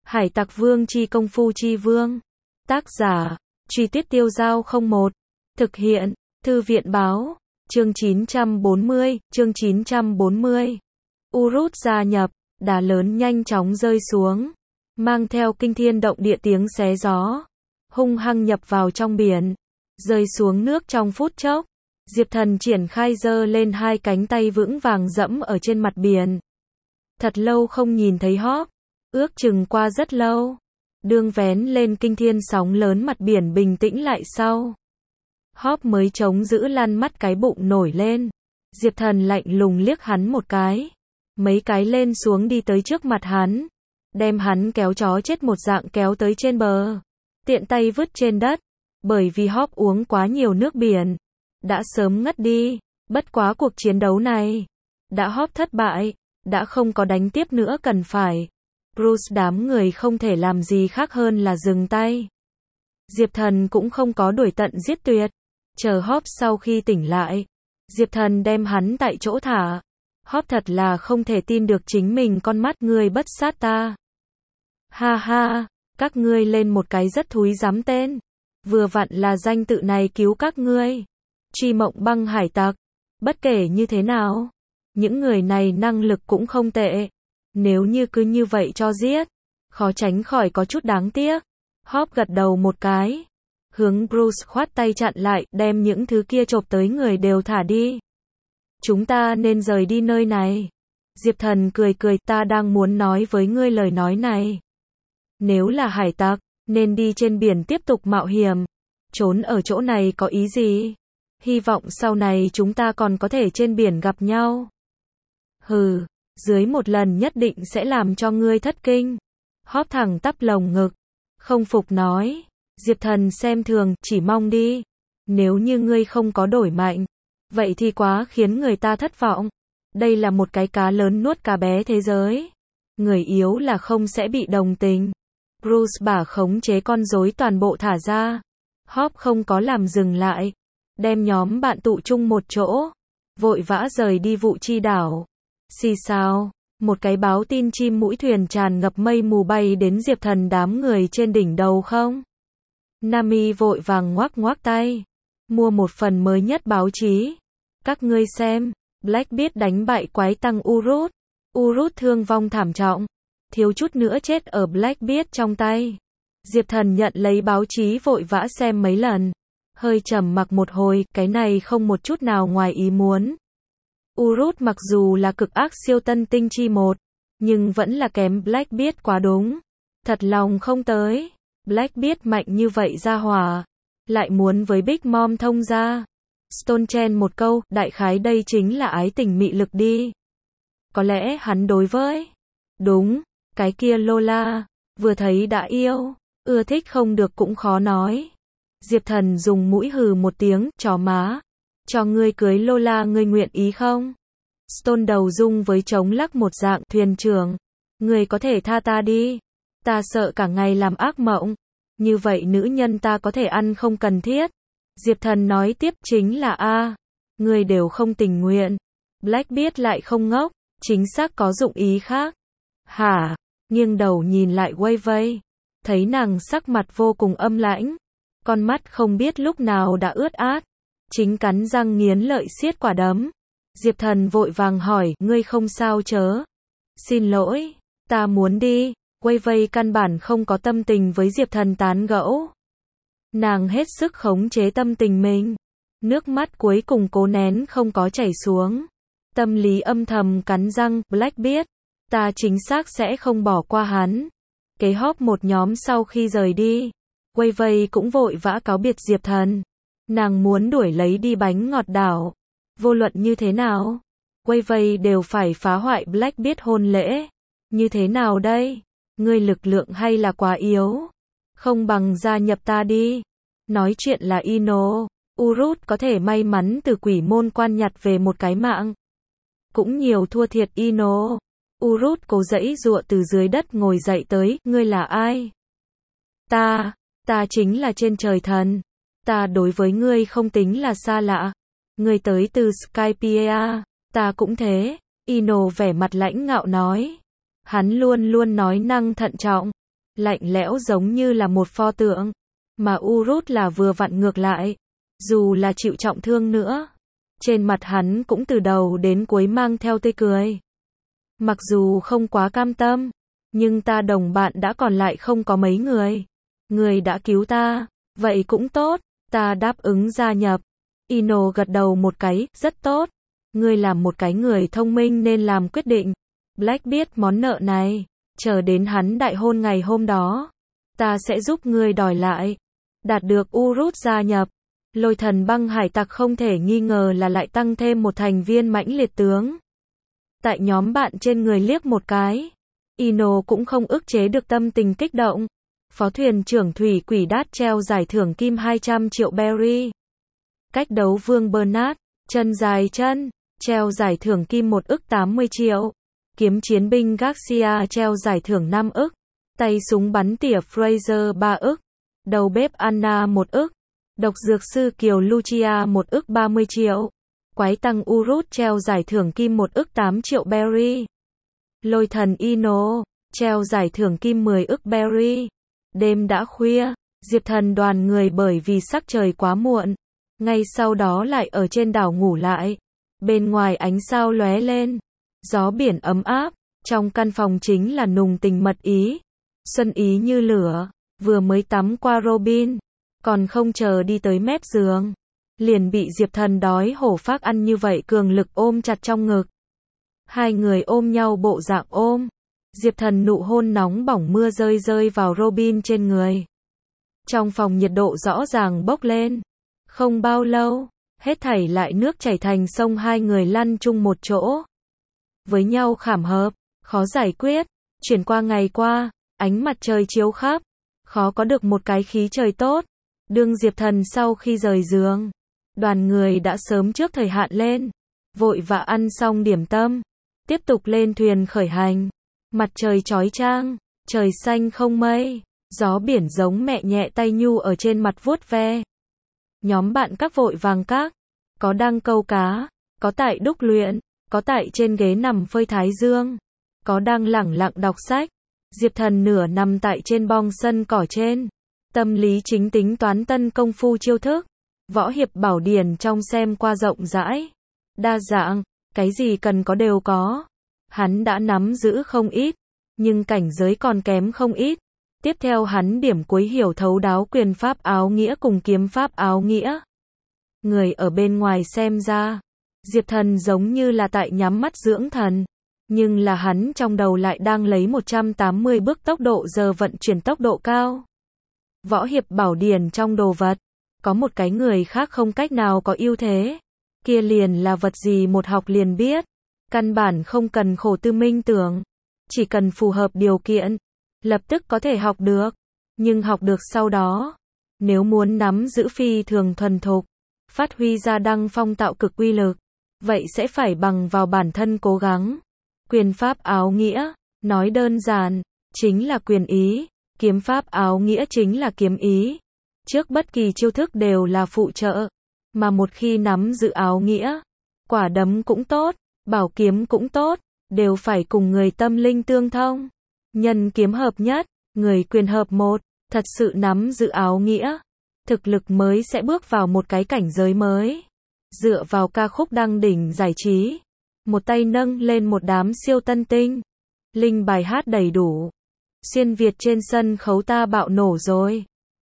Hải Tặc Vương chi công phu chi vương. Tác giả, Truy Tuyết Tiêu Dao 01. Thực hiện, Thư viện Báo. Chương 940, chương 940. Urut gia nhập, đá lớn nhanh chóng rơi xuống, mang theo kinh thiên động địa tiếng xé gió, hung hăng nhập vào trong biển, rơi xuống nước trong phút chốc. Diệp Thần triển khai giơ lên hai cánh tay vững vàng dẫm ở trên mặt biển. Thật lâu không nhìn thấy Hop, ước chừng qua rất lâu. Đương vén lên kinh thiên sóng lớn, mặt biển bình tĩnh lại sau. Hop mới chống giữ lăn mắt, cái bụng nổi lên. Diệp Thần lạnh lùng liếc hắn một cái. Mấy cái lên xuống đi tới trước mặt hắn, đem hắn kéo chó chết một dạng kéo tới trên bờ, tiện tay vứt trên đất. Bởi vì Hop uống quá nhiều nước biển, đã sớm ngất đi. Bất quá cuộc chiến đấu này đã Hop thất bại, đã không có đánh tiếp nữa cần phải. Bruce đám người không thể làm gì khác hơn là dừng tay. Diệp Thần cũng không có đuổi tận giết tuyệt. Chờ Hop sau khi tỉnh lại, Diệp Thần đem hắn tại chỗ thả. Hop thật là không thể tin được chính mình con mắt. Ngươi bất sát ta. Ha ha, các ngươi lên một cái rất thúi dám tên. Vừa vặn là danh tự này cứu các ngươi. Truy Mộng Băng hải tặc. Bất kể như thế nào, những người này năng lực cũng không tệ. Nếu như cứ như vậy cho giết, khó tránh khỏi có chút đáng tiếc. Hop gật đầu một cái, hướng Bruce khoát tay chặn lại, đem những thứ kia chộp tới người đều thả đi. Chúng ta nên rời đi nơi này. Diệp Thần cười cười, ta đang muốn nói với ngươi lời nói này. Nếu là hải tặc, nên đi trên biển tiếp tục mạo hiểm. Trốn ở chỗ này có ý gì? Hy vọng sau này chúng ta còn có thể trên biển gặp nhau. Hừ, dưới một lần nhất định sẽ làm cho ngươi thất kinh. Hop thẳng tắp lồng ngực, không phục nói. Diệp Thần xem thường, chỉ mong đi. Nếu như ngươi không có đổi mạnh, vậy thì quá khiến người ta thất vọng. Đây là một cái cá lớn nuốt cá bé thế giới. Người yếu là không sẽ bị đồng tình. Bruce bả khống chế con rối toàn bộ thả ra. Hop không có làm dừng lại, đem nhóm bạn tụ chung một chỗ, vội vã rời đi Vụ Chi đảo. Xì xào, một cái báo tin chim mũi thuyền tràn ngập mây mù bay đến Diệp Thần đám người trên đỉnh đầu không. Nami vội vàng ngoắc ngoắc tay. Mua một phần mới nhất báo chí. Các ngươi xem, Blackbeard đánh bại quái tăng Urut. Urut thương vong thảm trọng, thiếu chút nữa chết ở Blackbeard trong tay. Diệp Thần nhận lấy báo chí vội vã xem mấy lần. Hơi trầm mặc một hồi, cái này không một chút nào ngoài ý muốn. Urut mặc dù là cực ác siêu tân tinh chi một, nhưng vẫn là kém Blackbeard quá đúng. Thật lòng không tới. Blackbeard mạnh như vậy ra hỏa, lại muốn với Big Mom thông ra. Stone chen một câu, đại khái đây chính là ái tình mị lực đi. Có lẽ hắn đối với, đúng, cái kia Lola, vừa thấy đã yêu, ưa thích không được cũng khó nói. Diệp Thần dùng mũi hừ một tiếng, chó má. Cho ngươi cưới Lola ngươi nguyện ý không? Stone đầu rung với trống lắc một dạng, thuyền trưởng. Ngươi có thể tha ta đi. Ta sợ cả ngày làm ác mộng. Như vậy nữ nhân ta có thể ăn không cần thiết. Diệp Thần nói tiếp, chính là ngươi đều không tình nguyện. Blackbeard lại không ngốc, chính xác có dụng ý khác. Hả? Nghiêng đầu nhìn lại Wavey, thấy nàng sắc mặt vô cùng âm lãnh, con mắt không biết lúc nào đã ướt át, chính cắn răng nghiến lợi siết quả đấm. Diệp Thần vội vàng hỏi, ngươi không sao chớ? Xin lỗi, ta muốn đi. Wavey căn bản không có tâm tình với Diệp Thần tán gẫu. Nàng hết sức khống chế tâm tình mình, nước mắt cuối cùng cố nén không có chảy xuống. Tâm lý âm thầm cắn răng, Blackbeard, ta chính xác sẽ không bỏ qua hắn. Kế Hop một nhóm sau khi rời đi, Wavey cũng vội vã cáo biệt Diệp Thần. Nàng muốn đuổi lấy đi bánh ngọt đảo. Vô luận như thế nào, Wavey đều phải phá hoại Blackbeard hôn lễ. Như thế nào đây? Ngươi lực lượng hay là quá yếu? Không bằng gia nhập ta đi. Nói chuyện là Ino. Urut có thể may mắn từ quỷ môn quan nhặt về một cái mạng. Cũng nhiều thua thiệt Ino. Urut cố giãy giụa từ dưới đất ngồi dậy tới, ngươi là ai? Ta chính là trên trời thần. Ta đối với ngươi không tính là xa lạ. Ngươi tới từ Skypiea, ta cũng thế. Ino vẻ mặt lãnh ngạo nói. Hắn luôn luôn nói năng thận trọng. lạnh lẽo giống như là một pho tượng, mà Urut là vừa vặn ngược lại. Dù là chịu trọng thương nữa, trên mặt hắn cũng từ đầu đến cuối mang theo tươi cười. Mặc dù không quá cam tâm, nhưng ta đồng bạn đã còn lại không có mấy người. Người đã cứu ta, vậy cũng tốt, ta đáp ứng gia nhập. Ino gật đầu một cái, rất tốt. Ngươi là một cái người thông minh nên làm quyết định. Black biết món nợ này, chờ đến hắn đại hôn ngày hôm đó, ta sẽ giúp ngươi đòi lại. Đạt được Urut gia nhập, Lôi Thần Băng Hải Tặc không thể nghi ngờ là lại tăng thêm một thành viên mãnh liệt tướng. Tại nhóm bạn trên người liếc một cái, Ino cũng không ức chế được tâm tình kích động. Phó thuyền trưởng Thủy Quỷ Đát treo giải thưởng kim 200 triệu berry. Cách đấu vương Bernard, chân dài chân, treo giải thưởng kim 1 ức 80 triệu. Kiếm chiến binh Garcia treo giải thưởng 5 ức. Tay súng bắn tỉa Fraser 3 ức. Đầu bếp Anna 1 ức. Độc dược sư Kiều Lucia 1 ức 30 triệu. Quái tăng Urut treo giải thưởng kim 1 ức 8 triệu berry. Lôi thần Ino, treo giải thưởng kim 10 ức berry. Đêm đã khuya, Diệp Thần đoàn người bởi vì sắc trời quá muộn, ngay sau đó lại ở trên đảo ngủ lại. Bên ngoài ánh sao lóe lên, gió biển ấm áp, trong căn phòng chính là nùng tình mật ý. Xuân ý như lửa, vừa mới tắm qua Robin, còn không chờ đi tới mép giường, liền bị Diệp Thần đói hổ phác ăn như vậy cường lực ôm chặt trong ngực. Hai người ôm nhau bộ dạng ôm. Diệp Thần nụ hôn nóng bỏng mưa rơi rơi vào Robin trên người. Trong phòng nhiệt độ rõ ràng bốc lên. Không bao lâu, hết thảy lại nước chảy thành sông, hai người lăn chung một chỗ. Với nhau khảm hợp, khó giải quyết. Chuyển qua ngày qua, ánh mặt trời chiếu khắp, khó có được một cái khí trời tốt. Đương Diệp Thần sau khi rời giường, đoàn người đã sớm trước thời hạn lên, vội vã ăn xong điểm tâm, tiếp tục lên thuyền khởi hành. Mặt trời chói chang, trời xanh không mây, gió biển giống mẹ nhẹ tay nhu ở trên mặt vuốt ve. Nhóm bạn các vội vàng các, có đang câu cá, có tại đúc luyện, có tại trên ghế nằm phơi thái dương, có đang lẳng lặng đọc sách. Diệp Thần nửa nằm tại trên bong sân cỏ trên, tâm lý chính tính toán tân công phu chiêu thức, võ hiệp bảo điển trong xem qua rộng rãi, đa dạng, cái gì cần có đều có. Hắn đã nắm giữ không ít, nhưng cảnh giới còn kém không ít. Tiếp theo hắn điểm cuối hiểu thấu đáo quyền pháp áo nghĩa cùng kiếm pháp áo nghĩa. Người ở bên ngoài xem ra, Diệp Thần giống như là tại nhắm mắt dưỡng thần, nhưng là hắn trong đầu lại đang lấy 180 bước tốc độ giờ vận chuyển tốc độ cao. Võ hiệp bảo điển trong đồ vật, có một cái người khác không cách nào có ưu thế, kia liền là vật gì một học liền biết. Căn bản không cần khổ tư minh tưởng, chỉ cần phù hợp điều kiện, lập tức có thể học được. Nhưng học được sau đó, nếu muốn nắm giữ phi thường thuần thục, phát huy ra đăng phong tạo cực uy lực, vậy sẽ phải bằng vào bản thân cố gắng. Quyền pháp áo nghĩa, nói đơn giản, chính là quyền ý, kiếm pháp áo nghĩa chính là kiếm ý. Trước bất kỳ chiêu thức đều là phụ trợ, mà một khi nắm giữ áo nghĩa, quả đấm cũng tốt, bảo kiếm cũng tốt, đều phải cùng người tâm linh tương thông. Nhân kiếm hợp nhất, người quyền hợp một, thật sự nắm giữ áo nghĩa, thực lực mới sẽ bước vào một cái cảnh giới mới. Dựa vào ca khúc đăng đỉnh giải trí, một tay nâng lên một đám siêu tân tinh, linh bài hát đầy đủ. Xuyên Việt trên sân khấu ta bạo nổ rồi.